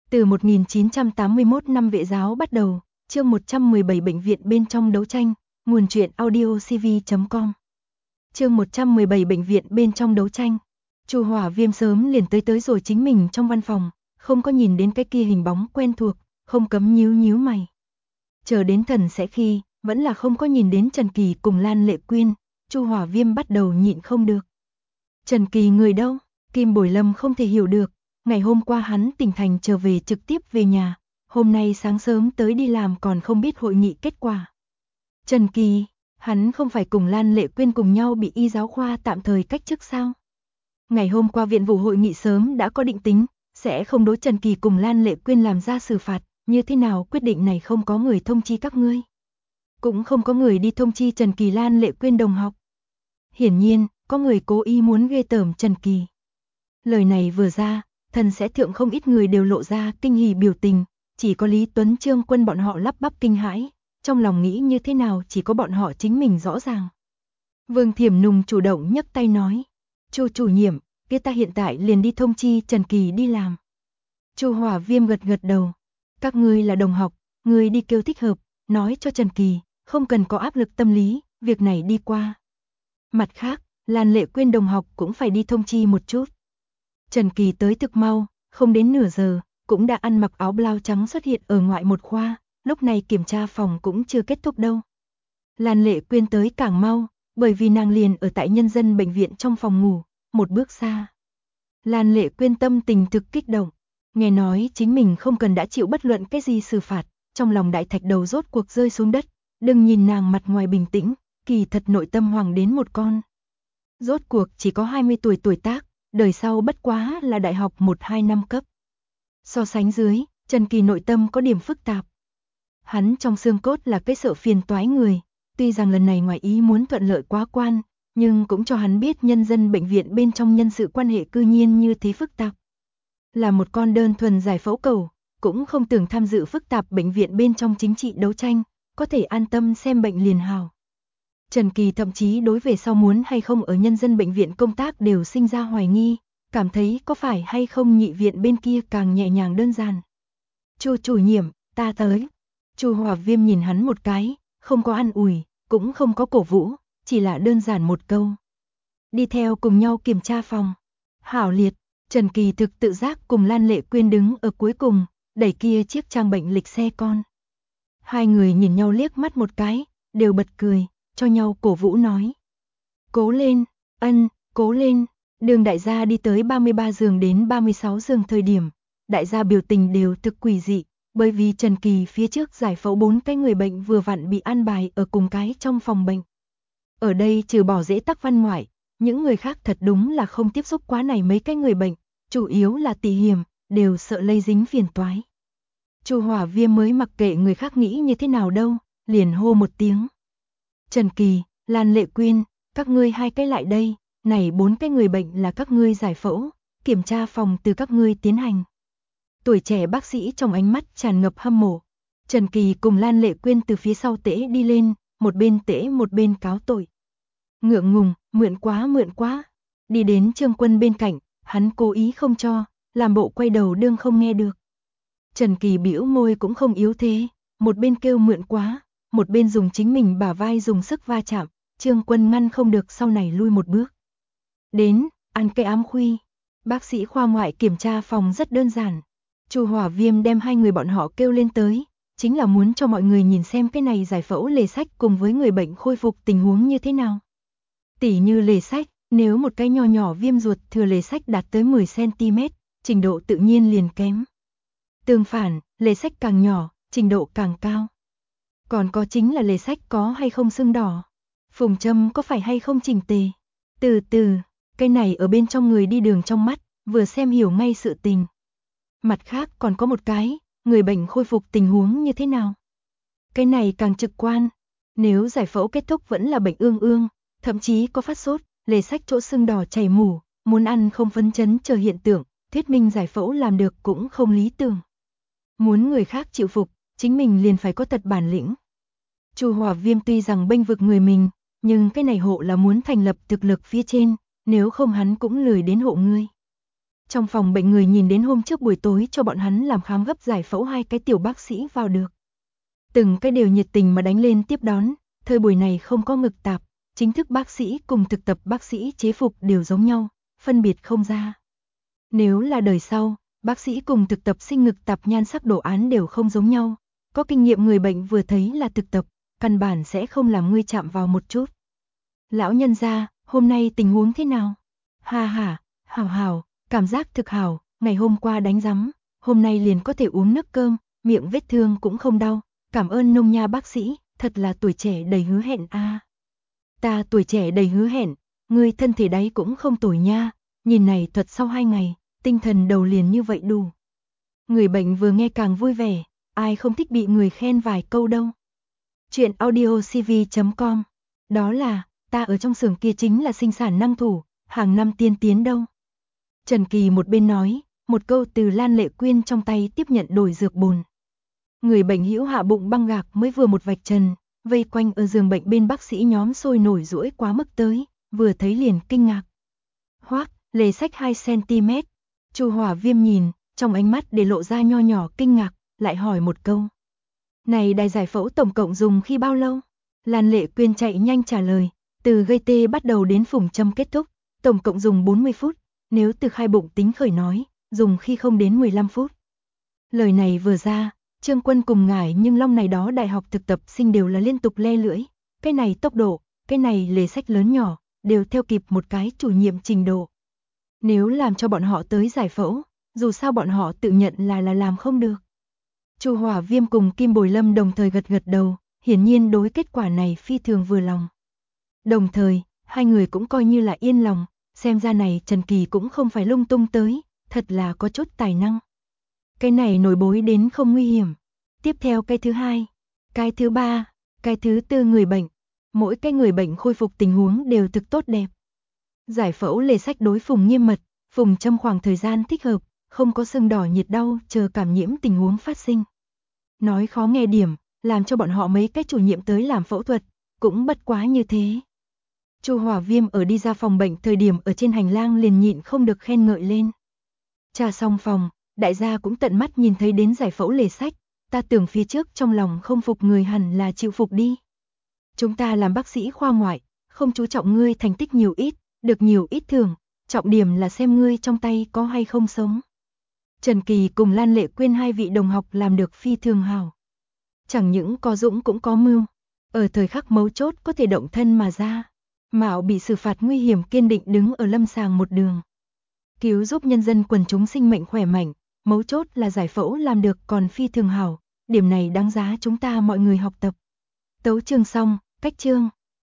Từ 1981 năm Vệ giáo bắt đầu, chương 117 bệnh viện bên trong đấu tranh, nguồn truyện audiocv.com. Chương 117 bệnh viện bên trong đấu tranh. Chu Hỏa Viêm sớm liền tới rồi chính mình trong văn phòng, không có nhìn đến cái kia hình bóng quen thuộc, không cấm nhíu mày. Chờ đến thần sẽ khi, vẫn là không có nhìn đến Trần Kỳ cùng Lan Lệ Quyên, Chu Hỏa Viêm bắt đầu nhịn không được. Trần Kỳ người đâu? Kim Bồi Lâm không thể hiểu được, ngày hôm qua hắn tỉnh thành trở về trực tiếp về nhà, hôm nay sáng sớm tới đi làm còn không biết hội nghị kết quả. Trần Kỳ, hắn không phải cùng Lan Lệ Quyên cùng nhau bị y giáo khoa tạm thời cách chức sao? Ngày hôm qua viện vụ hội nghị sớm đã có định tính, sẽ không đối Trần Kỳ cùng Lan Lệ Quyên làm ra xử phạt, như thế nào quyết định này không có người thông chi các ngươi? Cũng không có người đi thông chi Trần Kỳ Lan Lệ Quyên đồng học. Hiển nhiên, có người cố ý muốn ghê tởm Trần Kỳ. Lời này vừa ra, thần sẽ thượng không ít người đều lộ ra kinh hỉ biểu tình, chỉ có Lý Tuấn Trương Quân bọn họ lắp bắp kinh hãi, trong lòng nghĩ như thế nào chỉ có bọn họ chính mình rõ ràng. Vương Thiểm Nùng chủ động nhấc tay nói, Chu chủ nhiệm, kia ta hiện tại liền đi thông chi Trần Kỳ đi làm. Chu Hỏa Viêm gật đầu, các ngươi là đồng học, ngươi đi kêu thích hợp, nói cho Trần Kỳ, không cần có áp lực tâm lý, việc này đi qua. Mặt khác, Lan Lệ Quyên đồng học cũng phải đi thông chi một chút. Trần Kỳ tới thực mau, không đến nửa giờ, cũng đã ăn mặc áo blau trắng xuất hiện ở ngoại một khoa, lúc này kiểm tra phòng cũng chưa kết thúc đâu. Lan Lệ Quyên tới càng mau, bởi vì nàng liền ở tại nhân dân bệnh viện trong phòng ngủ, một bước xa. Lan Lệ Quyên tâm tình thực kích động, nghe nói chính mình không cần đã chịu bất luận cái gì xử phạt, trong lòng đại thạch đầu rốt cuộc rơi xuống đất, đừng nhìn nàng mặt ngoài bình tĩnh, kỳ thật nội tâm hoàng đến một con. Rốt cuộc chỉ có 20 tuổi tuổi tác, đời sau bất quá là đại học 1-2 năm cấp. So sánh dưới, Trần Kỳ nội tâm có điểm phức tạp. Hắn trong xương cốt là cái sợ phiền toái người, tuy rằng lần này ngoài ý muốn thuận lợi quá quan, nhưng cũng cho hắn biết nhân dân bệnh viện bên trong nhân sự quan hệ cư nhiên như thế phức tạp. Là một con đơn thuần giải phẫu cầu, cũng không tưởng tham dự phức tạp bệnh viện bên trong chính trị đấu tranh, có thể an tâm xem bệnh liền hào. Trần Kỳ thậm chí đối về sau muốn hay không ở nhân dân bệnh viện công tác đều sinh ra hoài nghi, cảm thấy có phải hay không nhị viện bên kia càng nhẹ nhàng đơn giản. Chu chủ nhiệm, ta tới. Chu Hỏa Viêm nhìn hắn một cái, không có an ủi, cũng không có cổ vũ, chỉ là đơn giản một câu. Đi theo cùng nhau kiểm tra phòng. Hảo liệt, Trần Kỳ thực tự giác cùng Lan Lệ Quyên đứng ở cuối cùng, đẩy kia chiếc trang bệnh lịch xe con. Hai người nhìn nhau liếc mắt một cái, đều bật cười, cho nhau cổ vũ nói. Cố lên, cố lên. Đường đại gia đi tới 33 giường đến 36 giường thời điểm, đại gia biểu tình đều thực quỷ dị, bởi vì Trần Kỳ phía trước giải phẫu 4 cái người bệnh vừa vặn bị an bài ở cùng cái trong phòng bệnh. Ở đây trừ bỏ Dễ Tắc Văn ngoại, những người khác thật đúng là không tiếp xúc quá này mấy cái người bệnh, chủ yếu là tỉ hiểm, đều sợ lây dính phiền toái. Chu Hỏa Viêm mới mặc kệ người khác nghĩ như thế nào đâu, liền hô một tiếng. Trần Kỳ, Lan Lệ Quyên, các ngươi hai cái lại đây, này 4 cái người bệnh là các ngươi giải phẫu, kiểm tra phòng từ các ngươi tiến hành. Tuổi trẻ bác sĩ trong ánh mắt tràn ngập hâm mộ. Trần Kỳ cùng Lan Lệ Quyên từ phía sau tễ đi lên, một bên tễ một bên cáo tội. Ngượng ngùng, mượn quá. Đi đến Trương Quân bên cạnh, hắn cố ý không cho, làm bộ quay đầu đương không nghe được. Trần Kỳ bĩu môi cũng không yếu thế, một bên kêu mượn quá, một bên dùng chính mình bả vai dùng sức va chạm, Trương Quân ngăn không được sau này lui một bước. Đến, ăn cây ám khuy. Bác sĩ khoa ngoại kiểm tra phòng rất đơn giản. Chu Hỏa Viêm đem hai người bọn họ kêu lên tới, chính là muốn cho mọi người nhìn xem cái này giải phẫu lề sách cùng với người bệnh khôi phục tình huống như thế nào. Tỉ như lề sách, nếu một cái nho nhỏ viêm ruột thừa lề sách đạt tới 10 cm, trình độ tự nhiên liền kém. Tương phản, lề sách càng nhỏ, trình độ càng cao. Còn có chính là lề sách có hay không sưng đỏ, phùng châm có phải hay không chỉnh tề. Từ từ, cái này ở bên trong người đi đường trong mắt, vừa xem hiểu ngay sự tình. Mặt khác còn có một cái, người bệnh khôi phục tình huống như thế nào. Cái này càng trực quan, nếu giải phẫu kết thúc vẫn là bệnh ương, thậm chí có phát sốt, lề sách chỗ sưng đỏ chảy mủ, muốn ăn không phấn chấn chờ hiện tượng, thuyết minh giải phẫu làm được cũng không lý tưởng. Muốn người khác chịu phục, chính mình liền phải có tật bản lĩnh. Chu Hỏa Viêm tuy rằng bênh vực người mình, nhưng cái này hộ là muốn thành lập thực lực phía trên, nếu không hắn cũng lười đến hộ ngươi. Trong phòng bệnh người nhìn đến hôm trước buổi tối cho bọn hắn làm khám gấp giải phẫu 2 cái tiểu bác sĩ vào được. Từng cái đều nhiệt tình mà đánh lên tiếp đón, thời buổi này không có ngực tạp, chính thức bác sĩ cùng thực tập bác sĩ chế phục đều giống nhau, phân biệt không ra. Nếu là đời sau, bác sĩ cùng thực tập sinh ngực tạp nhan sắc đồ án đều không giống nhau, có kinh nghiệm người bệnh vừa thấy là thực tập, căn bản sẽ không làm ngươi chạm vào một chút. Lão nhân gia, hôm nay tình huống thế nào? Ha ha, hảo hảo, cảm giác thực hảo, ngày hôm qua đánh rắm, hôm nay liền có thể uống nước cơm, miệng vết thương cũng không đau, cảm ơn nông nha bác sĩ, thật là tuổi trẻ đầy hứa hẹn a. Ta tuổi trẻ đầy hứa hẹn, ngươi thân thể đấy cũng không tồi nha, nhìn này thuật sau 2 ngày, tinh thần đầu liền như vậy đủ. Người bệnh vừa nghe càng vui vẻ, ai không thích bị người khen vài câu đâu. Chuyện audiocv.com, đó là, ta ở trong xưởng kia chính là sinh sản năng thủ, hàng năm tiên tiến đâu. Trần Kỳ một bên nói, một câu từ Lan Lệ Quyên trong tay tiếp nhận đổi dược bồn. Người bệnh hữu hạ bụng băng gạc mới vừa một vạch trần, vây quanh ở giường bệnh bên bác sĩ nhóm sôi nổi rũi quá mức tới, vừa thấy liền kinh ngạc. Hoác, lề sách 2 cm. Chu Hỏa Viêm nhìn, trong ánh mắt để lộ ra nho nhỏ kinh ngạc, lại hỏi một câu. Này đài giải phẫu tổng cộng dùng khi bao lâu? Lan Lệ Quyên chạy nhanh trả lời, từ gây tê bắt đầu đến phùng châm kết thúc, tổng cộng dùng 40 phút, nếu từ khai bụng tính khởi nói, dùng khi không đến 15 phút. Lời này vừa ra, Trương Quân cùng Ngải Nhưng Long này đó đại học thực tập sinh đều là liên tục le lưỡi, cái này tốc độ, cái này lề sách lớn nhỏ, đều theo kịp một cái chủ nhiệm trình độ. Nếu làm cho bọn họ tới giải phẫu, dù sao bọn họ tự nhận là làm không được. Chu Hỏa Viêm cùng Kim Bồi Lâm đồng thời gật gật đầu, hiển nhiên đối kết quả này phi thường vừa lòng. Đồng thời, hai người cũng coi như là yên lòng, xem ra này Trần Kỳ cũng không phải lung tung tới, thật là có chút tài năng. Cái này nổi bối đến không nguy hiểm. Tiếp theo cái thứ hai, cái thứ ba, cái thứ tư người bệnh. Mỗi cái người bệnh khôi phục tình huống đều thực tốt đẹp. Giải phẫu lề sách đối phùng nghiêm mật, phùng châm khoảng thời gian thích hợp, không có sưng đỏ nhiệt đau chờ cảm nhiễm tình huống phát sinh. Nói khó nghe điểm, làm cho bọn họ mấy cái chủ nhiệm tới làm phẫu thuật, cũng bất quá như thế. Chu Hỏa Viêm ở đi ra phòng bệnh thời điểm ở trên hành lang liền nhịn không được khen ngợi lên. Trà xong phòng, đại gia cũng tận mắt nhìn thấy đến giải phẫu lề sách, ta tưởng phía trước trong lòng không phục người hẳn là chịu phục đi. Chúng ta làm bác sĩ khoa ngoại, không chú trọng ngươi thành tích nhiều ít, được nhiều ít thưởng, trọng điểm là xem ngươi trong tay có hay không sống. Trần Kỳ cùng Lan Lệ Quyên hai vị đồng học làm được phi thường hảo. Chẳng những có dũng cũng có mưu, ở thời khắc mấu chốt có thể động thân mà ra. Mạo bị xử phạt nguy hiểm kiên định đứng ở lâm sàng một đường. Cứu giúp nhân dân quần chúng sinh mệnh khỏe mạnh, mấu chốt là giải phẫu làm được còn phi thường hảo, điểm này đáng giá chúng ta mọi người học tập. Tấu chương xong, cách chương.